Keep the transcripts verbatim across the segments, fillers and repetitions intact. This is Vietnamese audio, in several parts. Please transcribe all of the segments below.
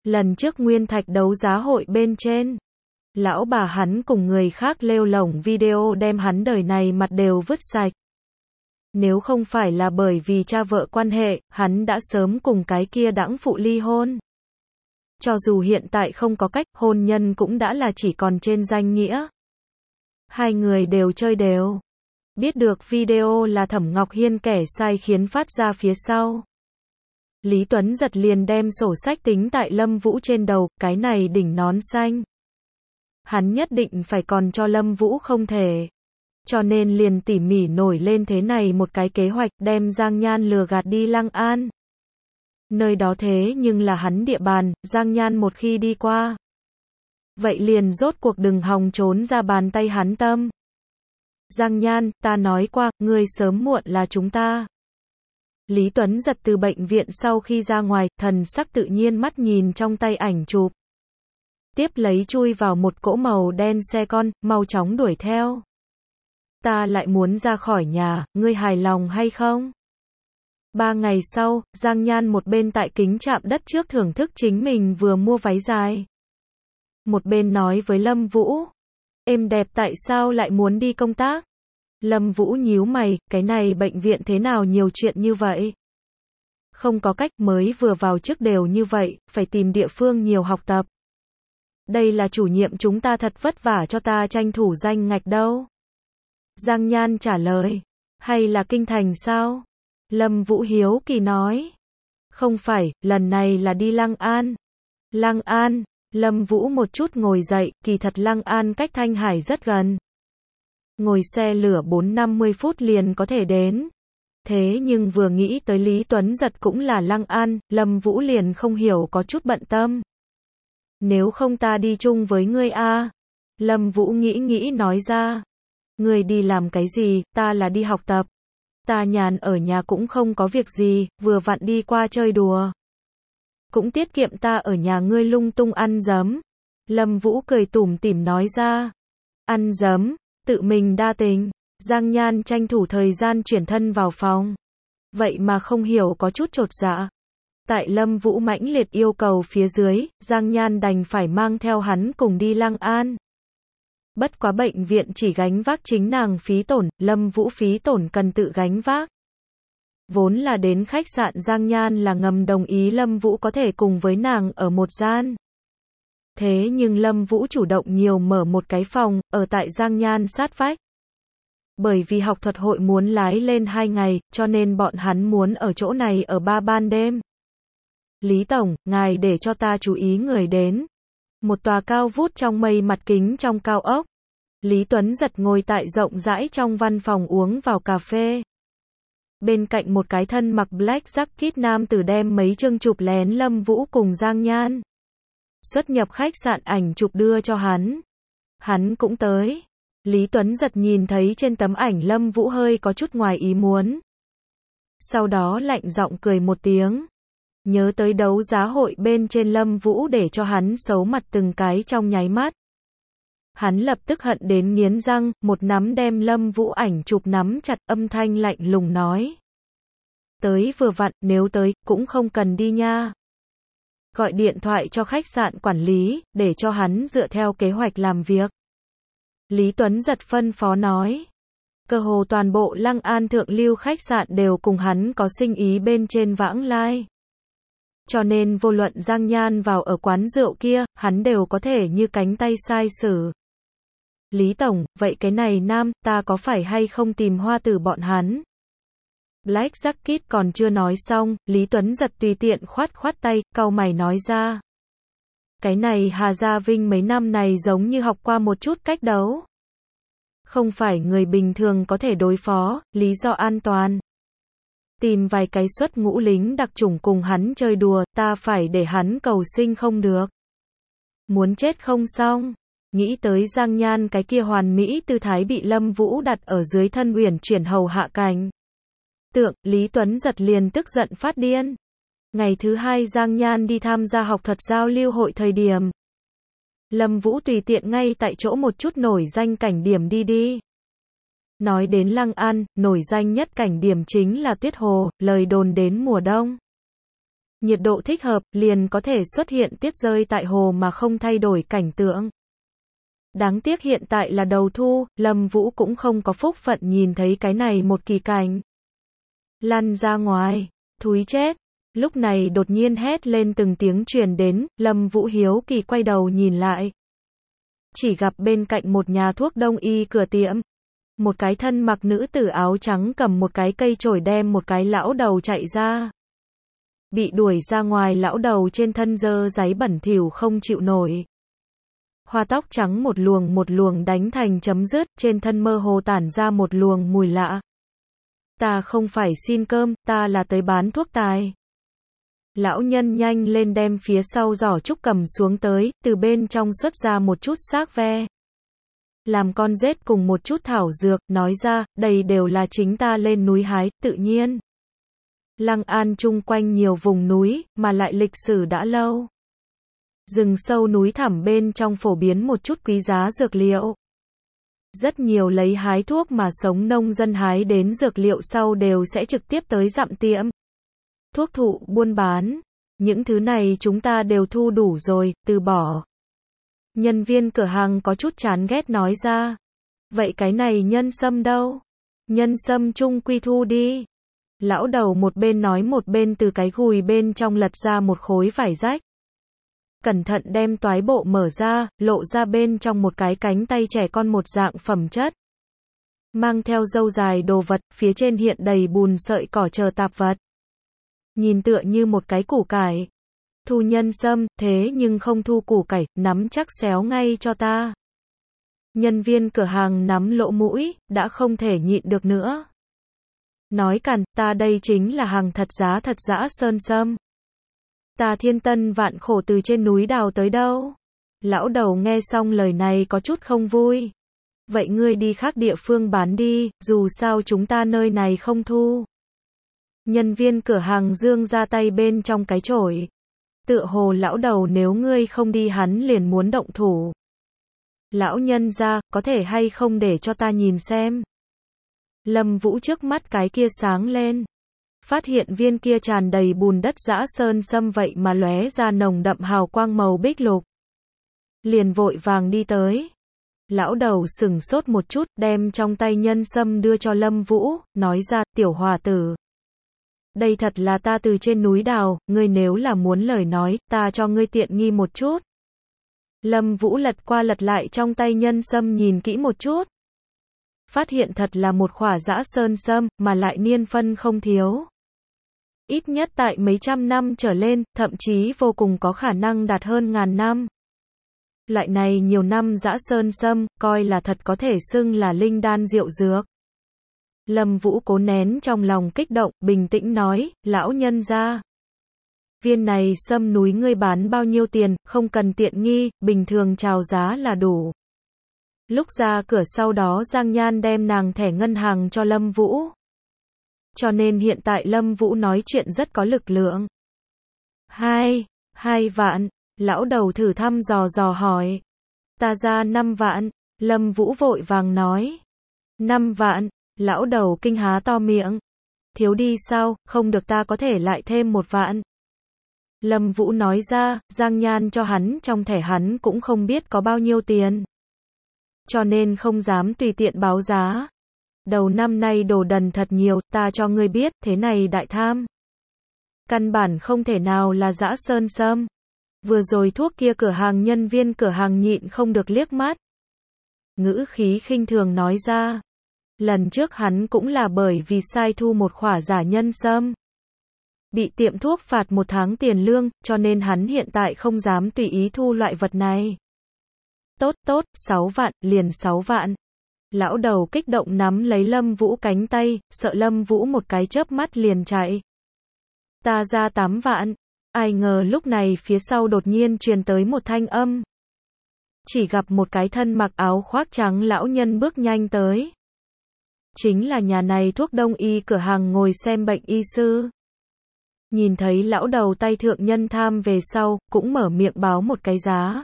Lần trước nguyên thạch đấu giá hội bên trên, lão bà hắn cùng người khác lêu lổng video đem hắn đời này mặt đều vứt sạch. Nếu không phải là bởi vì cha vợ quan hệ, hắn đã sớm cùng cái kia đãng phụ ly hôn. Cho dù hiện tại không có cách, hôn nhân cũng đã là chỉ còn trên danh nghĩa. Hai người đều chơi đều. Biết được video là Thẩm Ngọc Hiên kẻ sai khiến phát ra phía sau. Lý Tuấn giật liền đem sổ sách tính tại Lâm Vũ trên đầu, cái này đỉnh nón xanh. Hắn nhất định phải còn cho Lâm Vũ không thể. Cho nên liền tỉ mỉ nổi lên thế này một cái kế hoạch, đem Giang Nhan lừa gạt đi Lăng An. Nơi đó thế nhưng là hắn địa bàn, Giang Nhan một khi đi qua. Vậy liền rốt cuộc đừng hòng trốn ra bàn tay hắn tâm. Giang Nhan, ta nói qua, ngươi sớm muộn là chúng ta. Lý Tuấn giật từ bệnh viện sau khi ra ngoài, thần sắc tự nhiên mắt nhìn trong tay ảnh chụp. Tiếp lấy chui vào một cỗ màu đen xe con, mau chóng đuổi theo. Ta lại muốn ra khỏi nhà, ngươi hài lòng hay không? Ba ngày sau, Giang Nhan một bên tại kính chạm đất trước thưởng thức chính mình vừa mua váy dài. Một bên nói với Lâm Vũ. Em đẹp tại sao lại muốn đi công tác? Lâm Vũ nhíu mày, cái này bệnh viện thế nào nhiều chuyện như vậy? Không có cách, mới vừa vào chức đều như vậy, phải tìm địa phương nhiều học tập. Đây là chủ nhiệm chúng ta thật vất vả cho ta tranh thủ danh ngạch đâu. Giang Nhan trả lời. Hay là kinh thành sao? Lâm Vũ hiếu kỳ nói. Không phải, lần này là đi Lăng An. Lăng An, Lâm Vũ một chút ngồi dậy, kỳ thật Lăng An cách Thanh Hải rất gần. Ngồi xe lửa bốn năm mươi phút liền có thể đến. Thế nhưng vừa nghĩ tới Lý Tuấn giật cũng là Lăng An, Lâm Vũ liền không hiểu có chút bận tâm. Nếu không ta đi chung với ngươi a. Lâm Vũ nghĩ nghĩ nói ra. Ngươi đi làm cái gì, ta là đi học tập. Ta nhàn ở nhà cũng không có việc gì, vừa vặn đi qua chơi đùa. Cũng tiết kiệm ta ở nhà ngươi lung tung ăn dấm. Lâm Vũ cười tủm tỉm nói ra. Ăn dấm, tự mình đa tình. Giang Nhan tranh thủ thời gian chuyển thân vào phòng. Vậy mà không hiểu có chút chột dạ. Tại Lâm Vũ mãnh liệt yêu cầu phía dưới, Giang Nhan đành phải mang theo hắn cùng đi Lăng An. Bất quá bệnh viện chỉ gánh vác chính nàng phí tổn, Lâm Vũ phí tổn cần tự gánh vác. Vốn là đến khách sạn Giang Nhan là ngầm đồng ý Lâm Vũ có thể cùng với nàng ở một gian. Thế nhưng Lâm Vũ chủ động nhiều mở một cái phòng, ở tại Giang Nhan sát vách. Bởi vì học thuật hội muốn lái lên hai ngày, cho nên bọn hắn muốn ở chỗ này ở ba ban đêm. Lý Tổng, ngài để cho ta chú ý người đến. Một tòa cao vút trong mây mặt kính trong cao ốc. Lý Tuấn giật ngồi tại rộng rãi trong văn phòng uống vào cà phê. Bên cạnh một cái thân mặc black jacket nam tử đem mấy chương chụp lén Lâm Vũ cùng Giang Nhan. Xuất nhập khách sạn ảnh chụp đưa cho hắn. Hắn cũng tới. Lý Tuấn giật nhìn thấy trên tấm ảnh Lâm Vũ hơi có chút ngoài ý muốn. Sau đó lạnh giọng cười một tiếng. Nhớ tới đấu giá hội bên trên Lâm Vũ để cho hắn xấu mặt từng cái trong nháy mắt. Hắn lập tức hận đến nghiến răng, một nắm đem Lâm Vũ ảnh chụp nắm chặt, âm thanh lạnh lùng nói. Tới vừa vặn, nếu tới, cũng không cần đi nha. Gọi điện thoại cho khách sạn quản lý, để cho hắn dựa theo kế hoạch làm việc. Lý Tuấn giật phân phó nói. Cơ hồ toàn bộ Lăng An thượng lưu khách sạn đều cùng hắn có sinh ý bên trên vãng lai. Cho nên vô luận Giang Nhan vào ở quán rượu kia, hắn đều có thể như cánh tay sai sử. Lý Tổng, vậy cái này nam, ta có phải hay không tìm hoa tử bọn hắn? Black Jacket còn chưa nói xong, Lý Tuấn giật tùy tiện khoát khoát tay, cau mày nói ra. Cái này Hà Gia Vinh mấy năm này giống như học qua một chút cách đấu. Không phải người bình thường có thể đối phó, lý do an toàn. Tìm vài cái xuất ngũ lính đặc chủng cùng hắn chơi đùa, ta phải để hắn cầu sinh không được. Muốn chết không xong. Nghĩ tới Giang Nhan cái kia hoàn mỹ tư thái bị Lâm Vũ đặt ở dưới thân uyển chuyển hầu hạ cành. Tượng, Lý Tuấn giật liền tức giận phát điên. Ngày thứ hai Giang Nhan đi tham gia học thuật giao lưu hội thời điểm. Lâm Vũ tùy tiện ngay tại chỗ một chút nổi danh cảnh điểm đi đi. Nói đến Lăng An, nổi danh nhất cảnh điểm chính là Tuyết Hồ, lời đồn đến mùa đông. Nhiệt độ thích hợp, liền có thể xuất hiện tuyết rơi tại hồ mà không thay đổi cảnh tượng. Đáng tiếc hiện tại là đầu thu, Lâm Vũ cũng không có phúc phận nhìn thấy cái này một kỳ cảnh. Lăn ra ngoài, thúi chết. Lúc này đột nhiên hét lên từng tiếng truyền đến, Lâm Vũ hiếu kỳ quay đầu nhìn lại. Chỉ gặp bên cạnh một nhà thuốc đông y cửa tiệm. Một cái thân mặc nữ tử áo trắng cầm một cái cây chổi đem một cái lão đầu chạy ra. Bị đuổi ra ngoài lão đầu trên thân dơ giấy bẩn thỉu không chịu nổi. Hoa tóc trắng một luồng một luồng đánh thành chấm dứt, trên thân mơ hồ tản ra một luồng mùi lạ. Ta không phải xin cơm, ta là tới bán thuốc tài. Lão nhân nhanh lên đem phía sau giỏ trúc cầm xuống tới, từ bên trong xuất ra một chút xác ve. Làm con rết cùng một chút thảo dược, nói ra, đây đều là chính ta lên núi hái, tự nhiên. Lăng An chung quanh nhiều vùng núi, mà lại lịch sử đã lâu. Rừng sâu núi thẳm bên trong phổ biến một chút quý giá dược liệu. Rất nhiều lấy hái thuốc mà sống nông dân hái đến dược liệu sau đều sẽ trực tiếp tới dặm tiệm. Thuốc thụ buôn bán. Những thứ này chúng ta đều thu đủ rồi, từ bỏ. Nhân viên cửa hàng có chút chán ghét nói ra. Vậy cái này nhân sâm đâu? Nhân sâm chung quy thu đi. Lão đầu một bên nói một bên từ cái gùi bên trong lật ra một khối vải rách. Cẩn thận đem toái bộ mở ra, lộ ra bên trong một cái cánh tay trẻ con một dạng phẩm chất. Mang theo râu dài đồ vật, phía trên hiện đầy bùn sợi cỏ chờ tạp vật. Nhìn tựa như một cái củ cải. Thu nhân sâm, thế nhưng không thu củ cải, nắm chắc xéo ngay cho ta. Nhân viên cửa hàng nắm lỗ mũi, đã không thể nhịn được nữa. Nói cằn, ta đây chính là hàng thật giá thật dã sơn sâm. Ta thiên tân vạn khổ từ trên núi đào tới đâu. Lão đầu nghe xong lời này có chút không vui. Vậy ngươi đi khác địa phương bán đi, dù sao chúng ta nơi này không thu. Nhân viên cửa hàng dương ra tay bên trong cái chổi. Tựa hồ lão đầu nếu ngươi không đi hắn liền muốn động thủ. Lão nhân ra, có thể hay không để cho ta nhìn xem. Lâm Vũ trước mắt cái kia sáng lên. Phát hiện viên kia tràn đầy bùn đất dã sơn sâm vậy mà lóe ra nồng đậm hào quang màu bích lục. Liền vội vàng đi tới. Lão đầu sửng sốt một chút, đem trong tay nhân sâm đưa cho Lâm Vũ, nói ra, tiểu hòa tử. Đây thật là ta từ trên núi đào, ngươi nếu là muốn lời nói, ta cho ngươi tiện nghi một chút. Lâm Vũ lật qua lật lại trong tay nhân sâm nhìn kỹ một chút. Phát hiện thật là một khỏa dã sơn sâm, mà lại niên phân không thiếu. Ít nhất tại mấy trăm năm trở lên, thậm chí vô cùng có khả năng đạt hơn ngàn năm. Loại này nhiều năm dã sơn sâm, coi là thật có thể xưng là linh đan diệu dược. Lâm Vũ cố nén trong lòng kích động, bình tĩnh nói, lão nhân gia. Viên này sâm núi ngươi bán bao nhiêu tiền, không cần tiện nghi, bình thường chào giá là đủ. Lúc ra cửa sau đó Giang Nhan đem nàng thẻ ngân hàng cho Lâm Vũ. Cho nên hiện tại Lâm Vũ nói chuyện rất có lực lượng. Hai, hai vạn, lão đầu thử thăm dò dò hỏi. Ta ra năm vạn, Lâm Vũ vội vàng nói. Năm vạn, lão đầu kinh há to miệng. Thiếu đi sao, không được ta có thể lại thêm một vạn. Lâm Vũ nói ra, Giang Nhan cho hắn trong thẻ hắn cũng không biết có bao nhiêu tiền. Cho nên không dám tùy tiện báo giá. Đầu năm nay đồ đần thật nhiều, ta cho ngươi biết, thế này đại tham. Căn bản không thể nào là dã sơn sâm. Vừa rồi thuốc kia cửa hàng nhân viên cửa hàng nhịn không được liếc mắt. Ngữ khí khinh thường nói ra. Lần trước hắn cũng là bởi vì sai thu một khỏa giả nhân sâm. Bị tiệm thuốc phạt một tháng tiền lương, cho nên hắn hiện tại không dám tùy ý thu loại vật này. Tốt tốt, sáu vạn, liền sáu vạn. Lão đầu kích động nắm lấy Lâm Vũ cánh tay, sợ Lâm Vũ một cái chớp mắt liền chạy. Ta ra tám vạn. Ai ngờ lúc này phía sau đột nhiên truyền tới một thanh âm. Chỉ gặp một cái thân mặc áo khoác trắng lão nhân bước nhanh tới. Chính là nhà này thuốc đông y cửa hàng ngồi xem bệnh y sư. Nhìn thấy lão đầu tay thượng nhân tham về sau, cũng mở miệng báo một cái giá.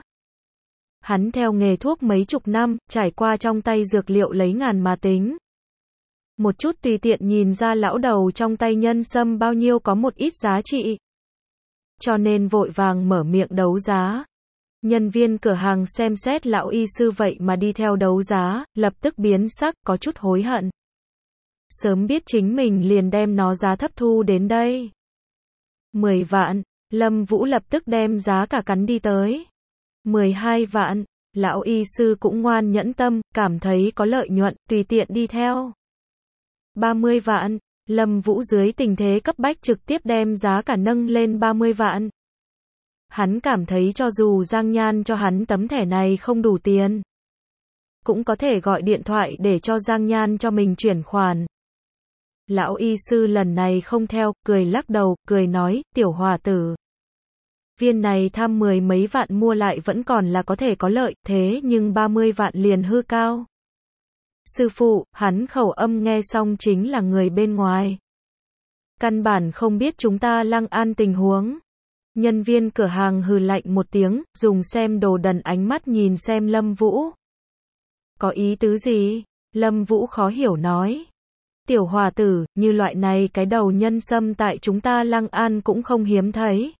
Hắn theo nghề thuốc mấy chục năm, trải qua trong tay dược liệu lấy ngàn mà tính. Một chút tùy tiện nhìn ra lão đầu trong tay nhân sâm bao nhiêu có một ít giá trị. cho nên vội vàng mở miệng đấu giá. Nhân viên cửa hàng xem xét lão y sư vậy mà đi theo đấu giá, lập tức biến sắc, có chút hối hận. Sớm biết chính mình liền đem nó giá thấp thu đến đây. mười vạn, Lâm Vũ lập tức đem giá cả cắn đi tới. mười hai vạn, lão y sư cũng ngoan nhẫn tâm, cảm thấy có lợi nhuận, tùy tiện đi theo. ba mươi vạn, Lâm Vũ dưới tình thế cấp bách trực tiếp đem giá cả nâng lên ba mươi vạn. Hắn cảm thấy cho dù Giang Nhan cho hắn tấm thẻ này không đủ tiền, cũng có thể gọi điện thoại để cho Giang Nhan cho mình chuyển khoản. Lão y sư lần này không theo, cười lắc đầu, cười nói, tiểu hòa tử. Viên này tham mười mấy vạn mua lại vẫn còn là có thể có lợi, thế nhưng ba mươi vạn liền hư cao. Sư phụ, hắn khẩu âm nghe xong chính là người bên ngoài. Căn bản không biết chúng ta Lăng An tình huống. Nhân viên cửa hàng hừ lạnh một tiếng, dùng xem đồ đần ánh mắt nhìn xem Lâm Vũ. Có ý tứ gì? Lâm Vũ khó hiểu nói. Tiểu hòa tử, như loại này cái đầu nhân sâm tại chúng ta Lăng An cũng không hiếm thấy.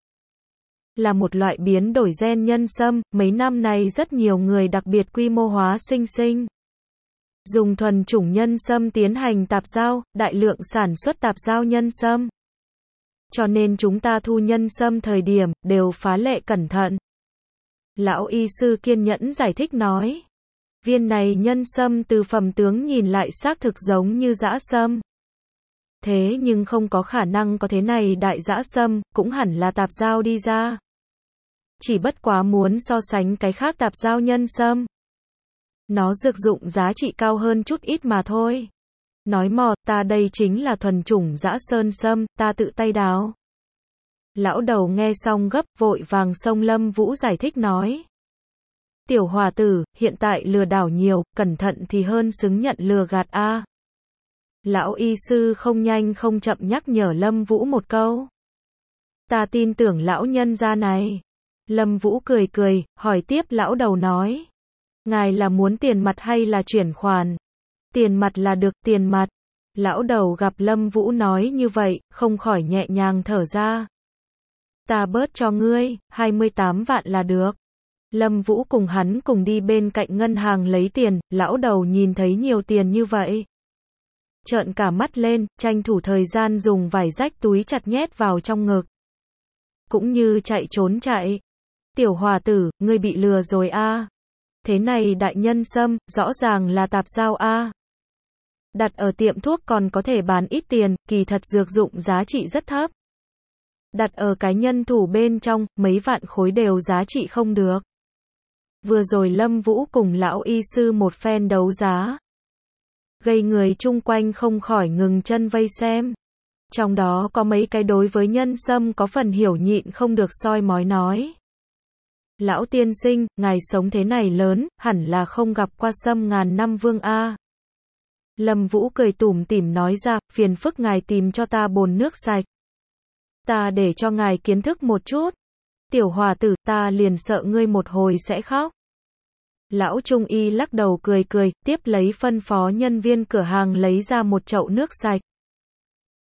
Là một loại biến đổi gen nhân sâm, mấy năm này rất nhiều người đặc biệt quy mô hóa sinh sinh. Dùng thuần chủng nhân sâm tiến hành tạp giao, đại lượng sản xuất tạp giao nhân sâm. Cho nên chúng ta thu nhân sâm thời điểm, đều phá lệ cẩn thận. Lão y sư kiên nhẫn giải thích nói. Viên này nhân sâm từ phẩm tướng nhìn lại xác thực giống như dã sâm. Thế nhưng không có khả năng có thế này đại dã sâm, cũng hẳn là tạp giao đi ra. Chỉ bất quá muốn so sánh cái khác tạp giao nhân sâm. Nó dược dụng giá trị cao hơn chút ít mà thôi. Nói mò, ta đây chính là thuần chủng dã sơn sâm, ta tự tay đào. Lão đầu nghe xong gấp, vội vàng xông Lâm Vũ giải thích nói. Tiểu hòa tử, hiện tại lừa đảo nhiều, cẩn thận thì hơn xứng nhận lừa gạt a. Lão y sư không nhanh không chậm nhắc nhở Lâm Vũ một câu. Ta tin tưởng lão nhân gia này. Lâm Vũ cười cười, hỏi tiếp lão đầu nói. Ngài là muốn tiền mặt hay là chuyển khoản? Tiền mặt là được, tiền mặt. Lão đầu gặp Lâm Vũ nói như vậy, không khỏi nhẹ nhàng thở ra. Ta bớt cho ngươi, hai mươi tám vạn là được. Lâm Vũ cùng hắn cùng đi bên cạnh ngân hàng lấy tiền, lão đầu nhìn thấy nhiều tiền như vậy. Trợn cả mắt lên, tranh thủ thời gian dùng vải rách túi chặt nhét vào trong ngực. Cũng như chạy trốn chạy. Tiểu hòa tử, ngươi bị lừa rồi a. Thế này đại nhân sâm, rõ ràng là tạp giao a. Đặt ở tiệm thuốc còn có thể bán ít tiền, kỳ thật dược dụng giá trị rất thấp. Đặt ở cái nhân thủ bên trong, mấy vạn khối đều giá trị không được. Vừa rồi Lâm Vũ cùng lão y sư một phen đấu giá. Gây người chung quanh không khỏi ngừng chân vây xem. Trong đó có mấy cái đối với nhân sâm có phần hiểu nhịn không được soi mói nói. Lão tiên sinh, ngài sống thế này lớn, hẳn là không gặp qua sâm ngàn năm vương a. Lâm Vũ cười tủm tỉm nói ra, phiền phức ngài tìm cho ta bồn nước sạch. Ta để cho ngài kiến thức một chút. Tiểu hòa tử, ta liền sợ ngươi một hồi sẽ khóc. Lão trung y lắc đầu cười cười, tiếp lấy phân phó nhân viên cửa hàng lấy ra một chậu nước sạch.